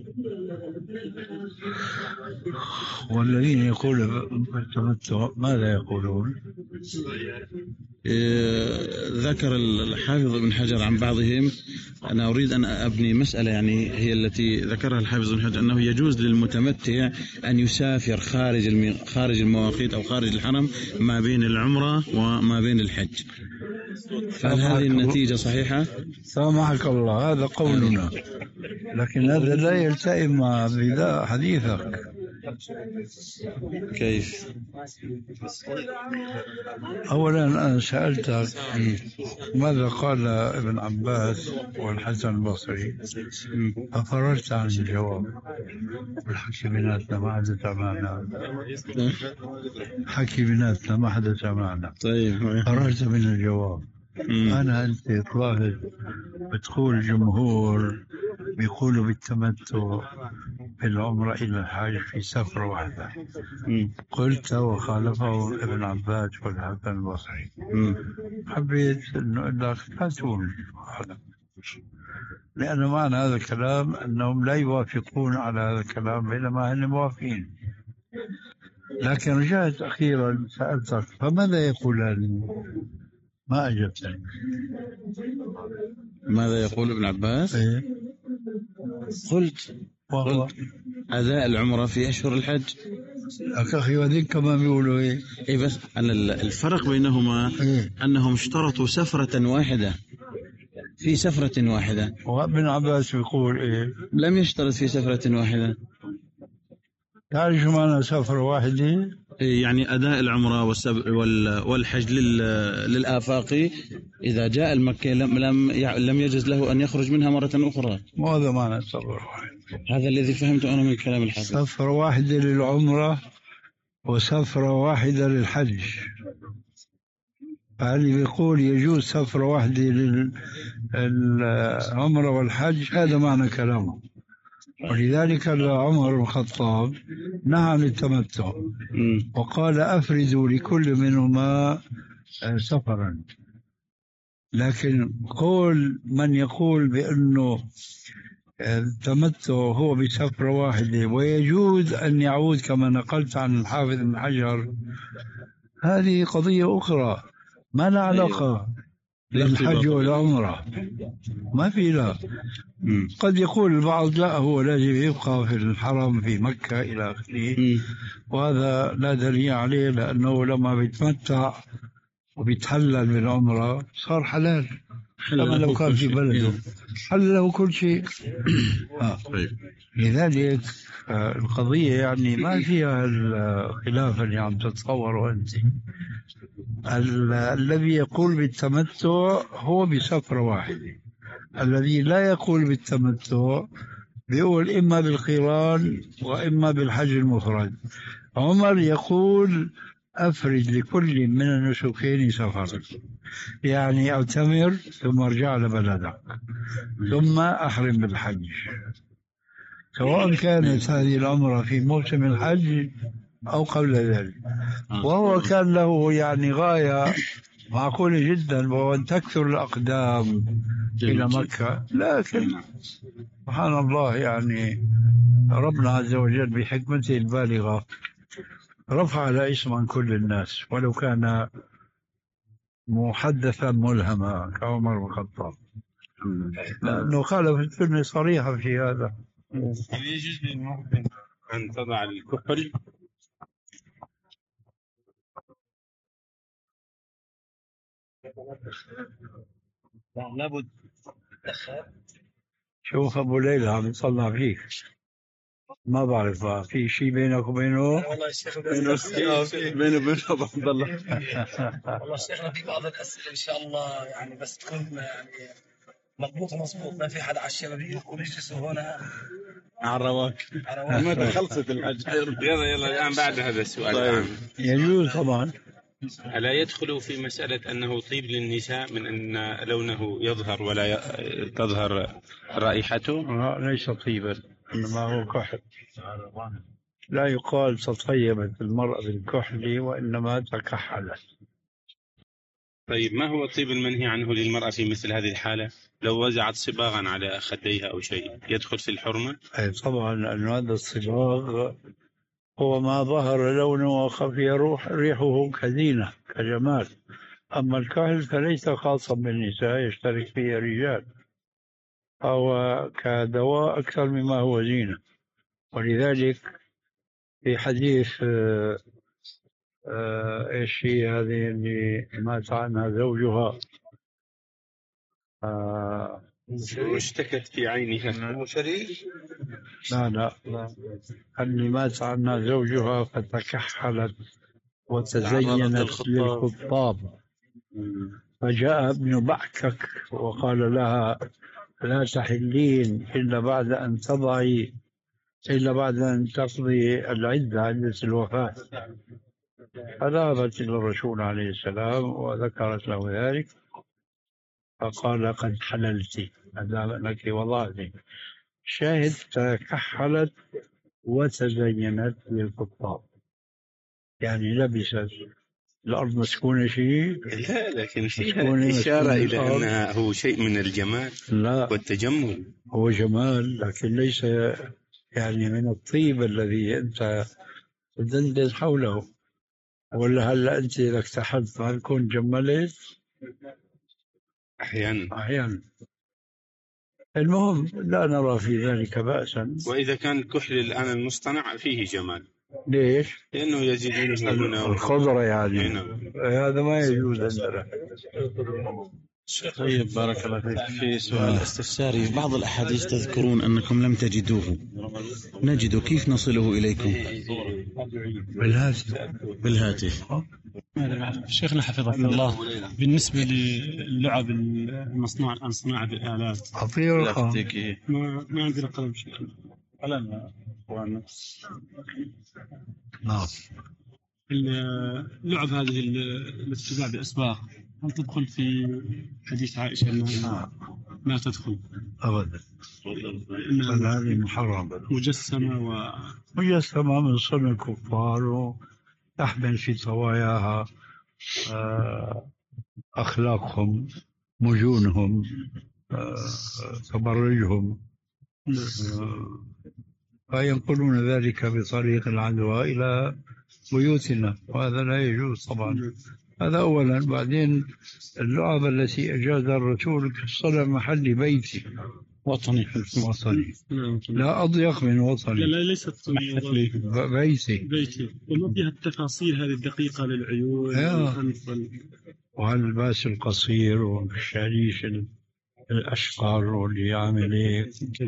والذين يقولون بالتمتع ماذا يقولون؟ ذكر الحافظ ابن حجر عن بعضهم، أنا أريد أن أبني مسألة يعني هي التي ذكرها الحافظ ابن حجر، أنه يجوز للمتمتع أن يسافر خارج خارج المواقيت أو خارج الحرم ما بين العمرة وما بين الحج. فهل هذه النتيجة صحيحة؟ سامحك الله، هذا قولنا، لكن هذا لا يلتئم مع بداية حديثك. كيف؟ أولا أنا سألتك ماذا قال ابن عباس والحسن البصري، ففررت عن الجواب. الحكي بيناتنا ما حدث معنا، حكي بيناتنا ما حدث معنا. طيب، فررت من الجواب. أنا أنت طلعت بتقول الجمهور بيقولوا بالتمتع في العمرة إلى الحج في سفرة واحدة، قلت وخالفه ابن عباس والحسن البصري. حبيت أنه لا تقول هذا، لأن معنى هذا الكلام أنهم لا يوافقون على هذا الكلام بينما هم موافقين. لكن رجعت أخيرا سألتك فماذا يقولان؟ ما أجبتني. ماذا يقول ابن عباس؟ إيه؟ قلت قلت أداء العمرة في أشهر الحج. أخي وذيك كمان بيقولوا إيه؟ إيه بس أن الفرق بينهما إيه؟ أنهم اشترطوا سفرة واحدة في سفرة واحدة، وابن عباس بيقول إيه؟ لم يشترط في سفرة واحدة. تعرف شو معنى سفرة واحدة؟ يعني أداء العمرة والحج للآفاقي إذا جاء المكة لم لم لم يجوز له أن يخرج منها مرة أخرى. ماذا معنى سفرة واحدة؟ هذا الذي فهمته أنا من كلام الحافظ. سفرة واحدة للعمرة وسفرة واحدة للحج. فاللي بيقول يجوز سفرة واحدة للعمرة والحج هذا معنى كلامه. ولذلك عمر بن الخطاب نهى عن التمتع وقال أفردوا لكل منهما سفرا. لكن قول من يقول بأنه التمتع هو بسفرة واحدة ويجوز أن يعود كما نقلت عن الحافظ بن حجر، هذه قضية أخرى ما لها علاقة للحج والعمرة، ما في لا. قد يقول البعض لا هو لازم يبقى في الحرم في مكة إلى آخره، وهذا لا دليل عليه، لأنه لما بيتمتع وبيتحلل بالعمرة صار حلال كما لو كان في بلده، حل له كل شيء. آه. لذلك القضية يعني ما فيها الخلاف اللي عم تتصوره أنت. الذي يقول بالتمتع هو بسفرة واحدة، الذي لا يقول بالتمتع يقول إما بالقران وإما بالحج المفرد. عمر يقول أفرد لكل من النسكين سفرا، يعني أعتمر ثم ارجع لبلدك ثم أحرم بالحج، سواء كانت هذه العمرة في موسم الحج أو قبل ذلك. وهو كان له يعني غاية معقولة جدا، وهو أن تكثر الأقدام إلى مكة، لكن سبحان الله يعني ربنا عز وجل بحكمته البالغة رفع على اسم عن كل الناس ولو كان محدثا ملهما كعمر بن الخطاب، لأنه قال في السنة صريحة في هذا. هل يجوز للمحرم أن تضع الكحل؟ لابد. شوف أبو ليلى عم يطلع فيك، ما بعرف في شيء بينك وبينه. والله يا شيخ بينه بينه وبينه عبد الله. والله شيخنا في بعض الأسئلة إن شاء الله يعني بس تكون يعني مضبوطة مضبوط، ما في حدا على الشبابيك ونجلسوا هنا على الرواق. متى خلصت الحج؟ يلا يلا الآن بعد هذا السؤال. طيب. يجوز طبعا. ألا يدخل في مسألة أنه طيب للنساء من أن لونه يظهر ولا ي... تظهر رائحته؟ لا ليس طيبا، إنما هو كحل. لا يقال تطيبت المرأة بالكحل وإنما تكحلت. طيب ما هو الطيب المنهي عنه للمرأة في مثل هذه الحالة؟ لو وزعت صباغا على خديها أو شيء يدخل في الحرمة؟ أي طبعا، لأن هذا الصباغ هو ما ظهر لونه وخفي روح ريحه كزينة كجمال. أما الكحل فليس خاصا بالنساء، يشترك فيه الرجال، هو كدواء أكثر مما هو زينة. ولذلك في حديث آه آه إيش هي هذه اللي مات عنها زوجها آه واشتكت في عينها؟ لا لا اللي مات عنها زوجها فتكحلت وتزينت للخطاب، فجاء ابن بعكك وقال لها لا تحلين إلا بعد أن تضعي إلا بعد أن تقضي العدة عدة الوفاة. فذهبت إلى الرسول عليه السلام وذكرت له ذلك، فقال قد حللت، هذا لك وضعتي. شاهد تكحلت وتزينت للخطاب، يعني لبست الأرض مسكونة شيء، لا لكن فيها إشارة إلى أنها هو شيء من الجمال لا والتجمل. هو جمال لكن ليس يعني من الطيب الذي أنت تدندن حوله. ولا هلا أنت إذا اكتحلت هل كون جملت؟ أحيانا أحيانا. المهم لا نرى في ذلك بأسا. وإذا كان الكحل الآن المصطنع فيه جمال، ليش؟ لأنه يزيدونه الخضرة يعني هذا ما يجوز عندنا. طيب بارك الله فيك. في سؤال استفساري، بعض الأحاديث تذكرون أنكم لم تجدوه، نجد كيف نصله إليكم؟ بالهاتف. بالهاتف. شيخنا حفظك الله، بالنسبة للعب المصنوعة الآن صناعة بالآلات، ما ما عندنا قلم شيخنا. قلم وانا نعم. اللعب هذه التي تباع بأسباغ هل تدخل في حديث عائشة أنها ما تدخل؟ أبدا، بل هذه محرمة مجسمة و مجسمة من صنع الكفار وتحمل في طواياها أخلاقهم، مجونهم، تبرجهم، فينقلون ذلك بطريق العدوى إلى بيوتنا، وهذا لا يجوز طبعا. هذا أولا. بعدين اللعبة التي أجاز الرسول كالصلاة محل بيتي وطني وطني لا أضيق من وطني. لا لا ليست بيتي بيتي وما فيها التفاصيل هذه الدقيقة للعيون والأنف واللباس القصير والشاليش الأشقر واللي يعمل هيك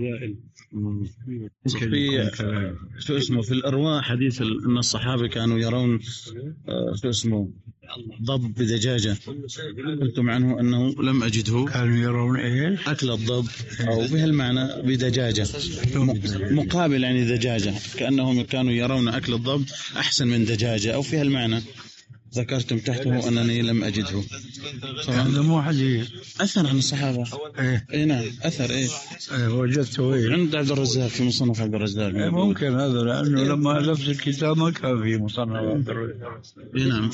في شو اسمه في الأرواح حديث أن الصحابة كانوا يرون شو اسمه ضب بدجاجة، قلتم عنه أنه لم أجده. كانوا يرون إيش؟ أكل الضب أو بهالمعنى بدجاجة مقابل يعني دجاجة، كأنهم كانوا يرون أكل الضب أحسن من دجاجة أو في هالمعنى. ذكرتم تحته أنني لم أجده. هذا مو حديث، أثر عن الصحابة. إيه إيه نعم أثر. إيه, إيه وجدته إيه؟ عند عبد الرزاق في مصنف عبد الرزاق. إيه ممكن هذا، لأنه لما ألفت الكتاب ما كان في مصنف عبد الرزاق. إيه نعم.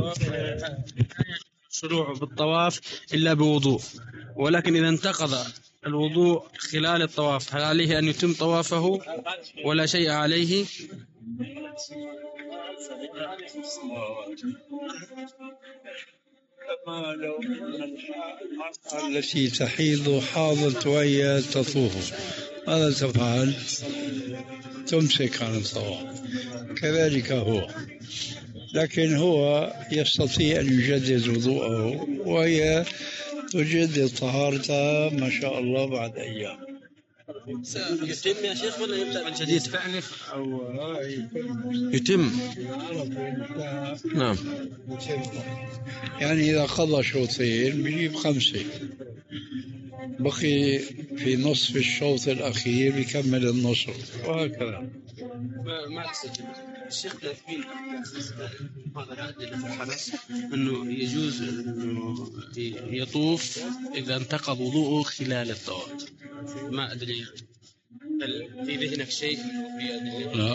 شروع بالطواف إلا بوضوء، ولكن إذا انتقض الوضوء خلال الطواف هل عليه أن يتم طوافه ولا شيء عليه؟ كما لو التي تحيض حاضت وهي تطوف، ماذا تفعل؟ تمسك عن الطواف. كذلك هو، لكن هو يستطيع أن يجدد وضوءه وهي تجدد طهارتها ما شاء الله بعد أيام. يتم يا شيخ ولا يبدأ من جديد؟ أو يتم. نعم. يعني إذا قضى شوطين بيجيب خمسة، بقي في نصف الشوط الأخير يكمل النصف وهكذا. ما الشيخ تثبيت هذا الأدلة في الحدث أنه يجوز أنه يطوف إذا انتقض وضوءه خلال الطواف. ما أدري هل في ذهنك شيء في أدلة؟ لا،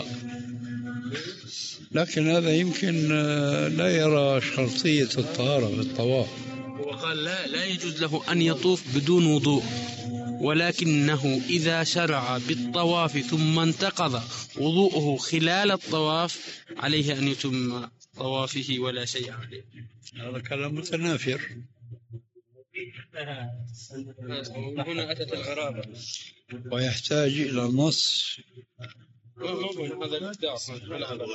لكن هذا يمكن لا يرى شرطية الطهارة بالطواف. وقال لا لا يجوز له أن يطوف بدون وضوء، ولكنه إذا شرع بالطواف ثم انتقض وضوءه خلال الطواف عليه أن يتم طوافه ولا شيء عليه. هذا كلام متنافر. هنا أتت العرابة ويحتاج إلى نص. هذا الابداع ولا هذا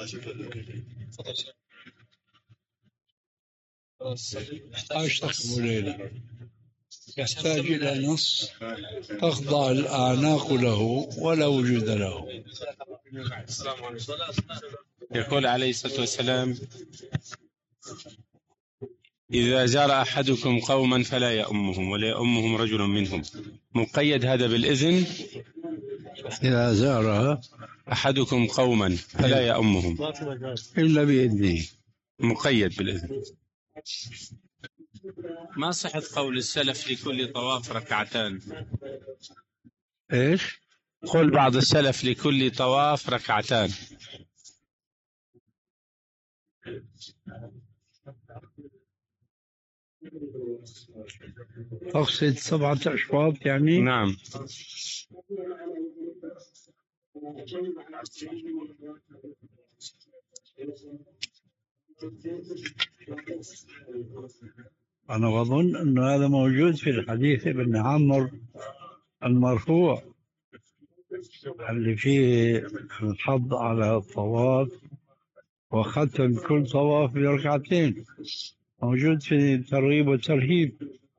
يحتاج ليلة يحتاج إلى نص تخضع الأعناق له ولا وجود له. يقول عليه الصلاة والسلام: إذا زار أحدكم قوما فلا يؤمهم ولا يؤمهم رجل منهم. مقيد هذا بالإذن. إذا زار أحدكم قوما فلا يؤمهم إلا بإذنه. مقيد بالإذن. ما صحة قول السلف لكل طواف ركعتان؟ إيش؟ قول بعض السلف لكل طواف ركعتان. أقصد سبعة أشواط يعني؟ نعم. أنا أظن أن هذا موجود في الحديث ابن عمرو المرفوع اللي فيه الحض على الطواف وختم كل طواف بركعتين، موجود في الترغيب والترهيب.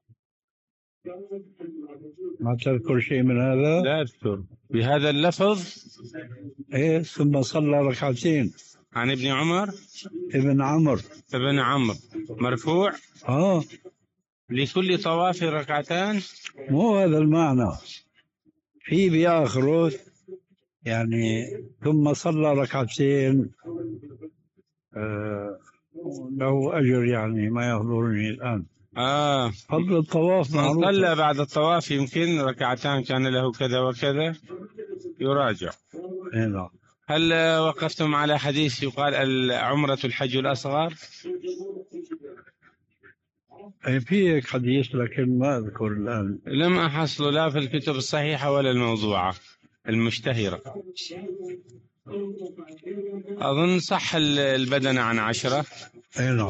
ما تذكر شيء من هذا؟ لا أذكر بهذا اللفظ. إيه، ثم صلى ركعتين. عن ابن عمر ابن عمرو ابن عمرو مرفوع. آه لكل طواف ركعتان. مو هذا المعنى، في بآخره يعني ثم صلى ركعتين آه له أجر، يعني ما يحضرني الآن. آه فضل الطواف من معروف. صلى بعد الطواف يمكن ركعتان كان له كذا وكذا، يراجع. إيه. هل وقفتم على حديث يقال عمرة الحج الأصغر؟ في حديث لكن ما أذكر الآن. لم أحصل لا في الكتب الصحيحة ولا الموضوعة المشتهرة. أظن صح البدن عن عشرة. أي نعم.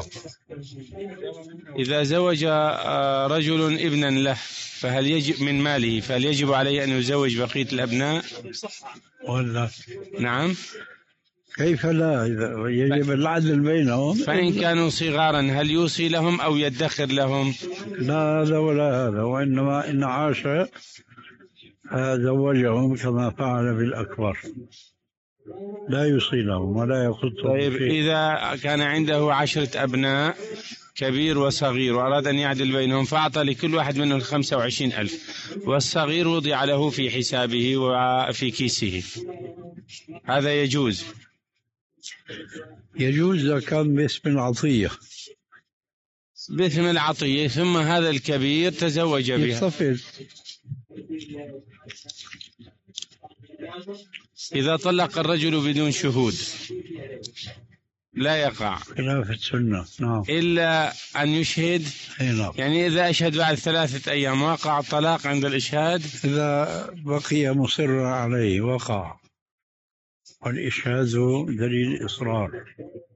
إذا زوج رجل ابنا له فهل يجب من ماله فهل يجب عليه أن يزوج بقية الأبناء؟ ولا نعم. كيف لا؟ إذا يجب العدل بينهم. فإن كانوا صغارا هل يوصي لهم أو يدخر لهم؟ لا هذا ولا هذا، وإنما إن عاش زوجهم كما فعل بالأكبر، لا يوصي لهم ولا يخطهم. طيب إذا كان عنده عشرة أبناء كبير وصغير وأراد أن يعدل بينهم فأعطى لكل واحد منهم خمسة وعشرين ألف، والصغير وضع له في حسابه وفي كيسه، هذا يجوز؟ يجوز إذا كان باسم العطية، باسم العطية، ثم هذا الكبير تزوج بها. يصفل. إذا طلق الرجل بدون شهود لا يقع خلاف السنة. نعم. إلا أن يشهد. نعم. يعني إذا أشهد بعد ثلاثة أيام وقع الطلاق عند الإشهاد. إذا بقي مصر عليه وقع، والإشهاد دليل إصرار.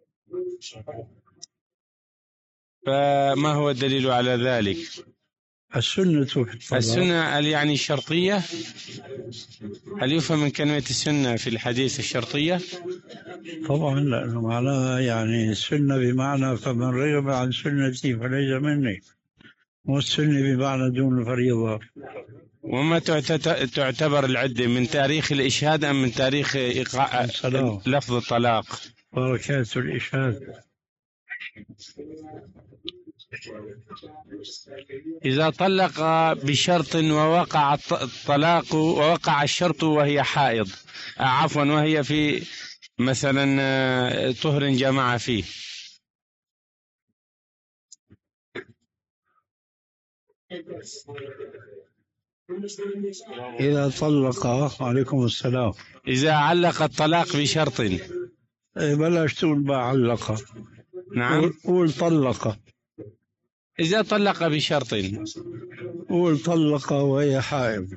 فما هو الدليل على ذلك؟ السنة في الطلاق. السنة يعني الشرطية؟ هل يفهم من كلمة السنة في الحديث الشرطية؟ طبعا، لأنه معناها يعني السنة بمعنى فمن رغب عن سنتي فليس مني، والسنة بمعنى دون الفريضة. وما تعتبر العدة، من تاريخ الإشهاد أم من تاريخ إيقاع لفظ الطلاق؟ بركات الإشهاد. إذا طلق بشرط ووقع الطلاق ووقع الشرط وهي حائض، عفوا وهي في مثلا طهر جمع فيه، إذا طلق، عليكم السلام، إذا علق الطلاق بشرط. بلاش تقول بعلق. نعم. قول طلق. إذا طلق بشرط. قول طلق وهي حائض.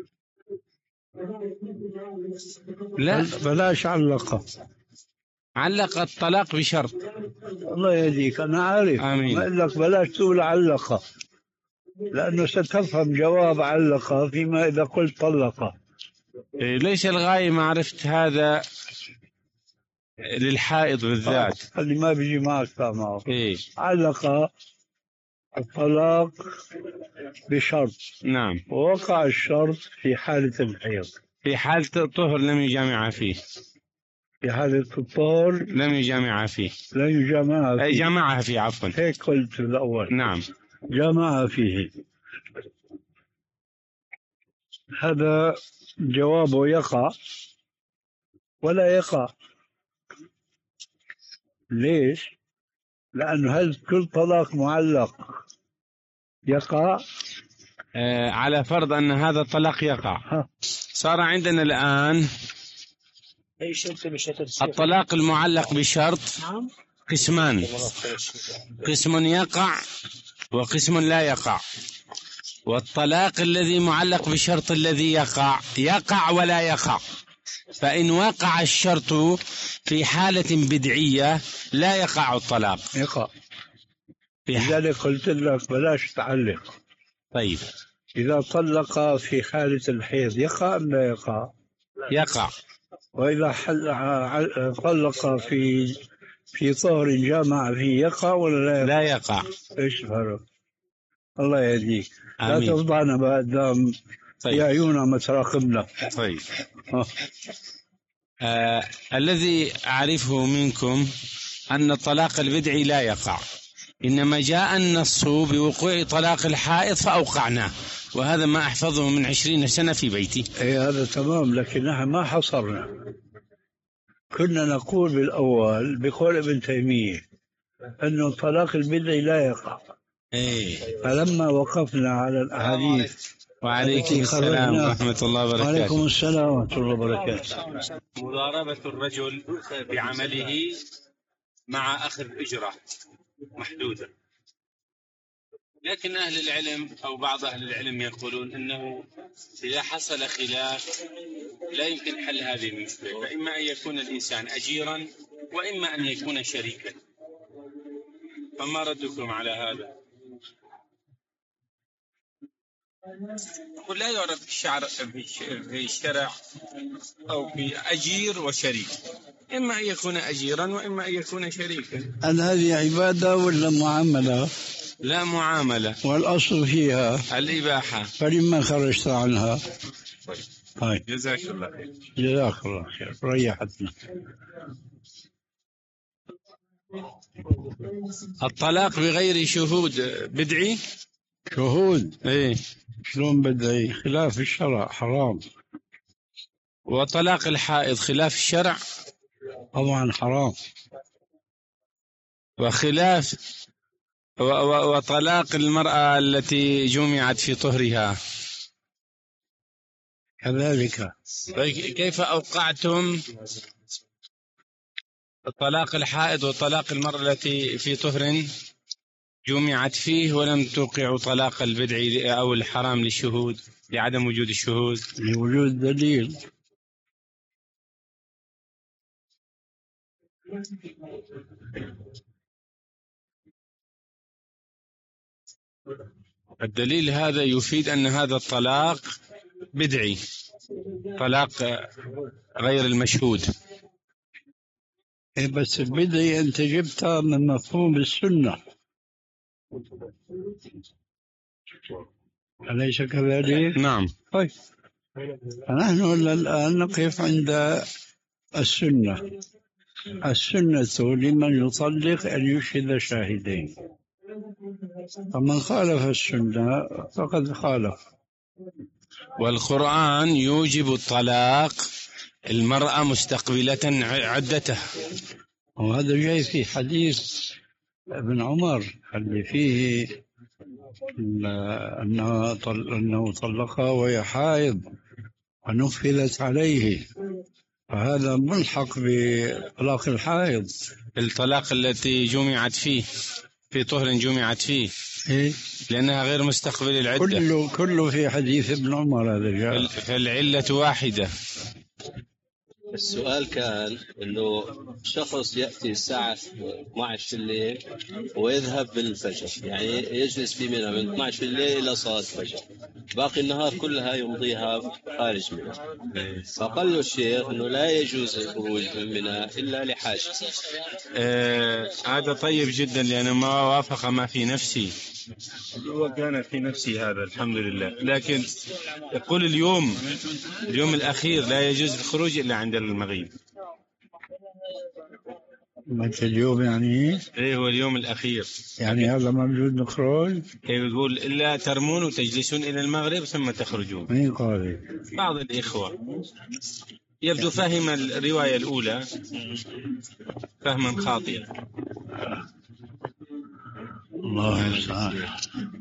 لا بلاش علق. علق الطلاق بشرط. الله يهديك، أنا عارف. آمين. ما لك بلاش تقول علق، لأنه ستفهم جواب علق فيما إذا قلت طلق. ليس الغاية معرفة هذا للحائض بالذات. اللي ما بيجي معك فهمه. إيه؟ علق الطلاق بشرط. نعم. ووقع الشرط في حالة الحيض. في حالة الطهر لم يجامع فيه. في حالة الطهر لم يجامع فيه. لم يجامع فيه. أي جامعها فيه، عفوا. هيك قلت الأول. نعم. جامع فيه. هذا جوابه يقع ولا يقع. ليش؟ لأنه هل كل طلاق معلق يقع؟ آه على فرض أن هذا الطلاق يقع. ها. صار عندنا الآن الطلاق المعلق بشرط قسمان، قسم يقع وقسم لا يقع. والطلاق الذي معلق بشرط الذي يقع يقع ولا يقع. فإن وقع الشرط في حالة بدعية لا يقع الطلاق. يقع. لذلك قلت لك بلاش تعلق. طيب. إذا طلق في حالة الحيض يقع أم لا يقع؟ يقع. وإذا حل... طلق في في طهر جامع فيه يقع ولا لا يقع؟ لا يقع. إيش الفرق؟ الله يهديك. لا آمين. تفضحنا بقدام. طيب. يا عيونا ما تراقبنا. طيب. آه الذي أعرفه منكم أن الطلاق البدعي لا يقع، إنما جاء النص بوقوع طلاق الحائض فأوقعناه، وهذا ما أحفظه من عشرين سنة في بيتي. إيه هذا تمام، لكن نحن ما حصرنا. كنا نقول بالأول بقول ابن تيمية أنه الطلاق البدعي لا يقع. إيه. فلما وقفنا على الأحاديث. وعليكم السلام ورحمة الله وبركاته. وعليكم السلام ورحمة الله وبركاته. مضاربة الرجل بعمله مع أخذ أجرة محدودة، لكن أهل العلم أو بعض أهل العلم يقولون أنه إذا حصل خلاف لا يمكن حل هذه المشكلة، فإما أن يكون الإنسان أجيرا وإما أن يكون شريكا. فما ردكم على هذا؟ لا يعرف في الشعر في الشرع أو في أجير وشريك، إما أن يكون أجيرا وإما أن يكون شريكا. هل هذه عبادة ولا معاملة؟ لا، معاملة، والأصل فيها الإباحة. فلما خرجت عنها؟ طيب، جزاك الله خير. جزاك الله خير، ريحتنا. الطلاق بغير شهود بدعي؟ شهود؟ إيه. شلون بدعي؟ خلاف الشرع، حرام. وطلاق الحائض خلاف الشرع؟ طبعا حرام. وخلاف و... و... وطلاق المرأة التي جمعت في طهرها كذلك. كيف أوقعتم طلاق الحائض وطلاق المرأة التي في طهر جمعت فيه ولم توقعوا طلاق البدع أو الحرام للشهود لعدم وجود الشهود؟ لوجود دليل. الدليل هذا يفيد أن هذا الطلاق بدعي، طلاق غير المشهود. إيه بس البدعي أنت جبتها من مفهوم السنة، أليس كذلك؟ نعم. طيب، فنحن الآن نقف عند السنة. السنة لمن يطلق أن يشهد شاهدين، فمن خالف السنة فقد خالف. والقرآن يوجب الطلاق المرأة مستقبلة عدته، وهذا جاي في حديث ابن عمر اللي فيه أنه أنه طلقها وهي حائض ونفذت عليه، فهذا ملحق بطلاق الحائض. الطلاق التي جمعت فيه في طهر جمعت فيه، إيه؟ لأنها غير مستقبل العدة. كله كله في حديث ابن عمر هذا جاء. فالعلة واحدة. السؤال كان انه شخص ياتي الساعه اثني عشر في الليل ويذهب بالفجر، يعني يجلس في منى من اثني عشر في الليل الى صلاه الفجر، باقي النهار كلها يمضيها خارج منى. فقال له الشيخ انه لا يجوز الخروج من منى الا لحاجه. آه هذا طيب جدا، لأنه ما وافق ما في نفسي، هو كان في نفسي هذا الحمد لله. لكن يقول اليوم اليوم الأخير لا يجوز الخروج إلا عند المغيب. متى اليوم يعني؟ إيه هو اليوم الأخير، يعني هذا موجود نخرج. كيف يقول إلا ترمون وتجلسون إلى المغرب ثم تخرجون. مين قال؟ بعض الإخوة يبدو فهم الرواية الأولى فهما خاطئا. الله يستعان.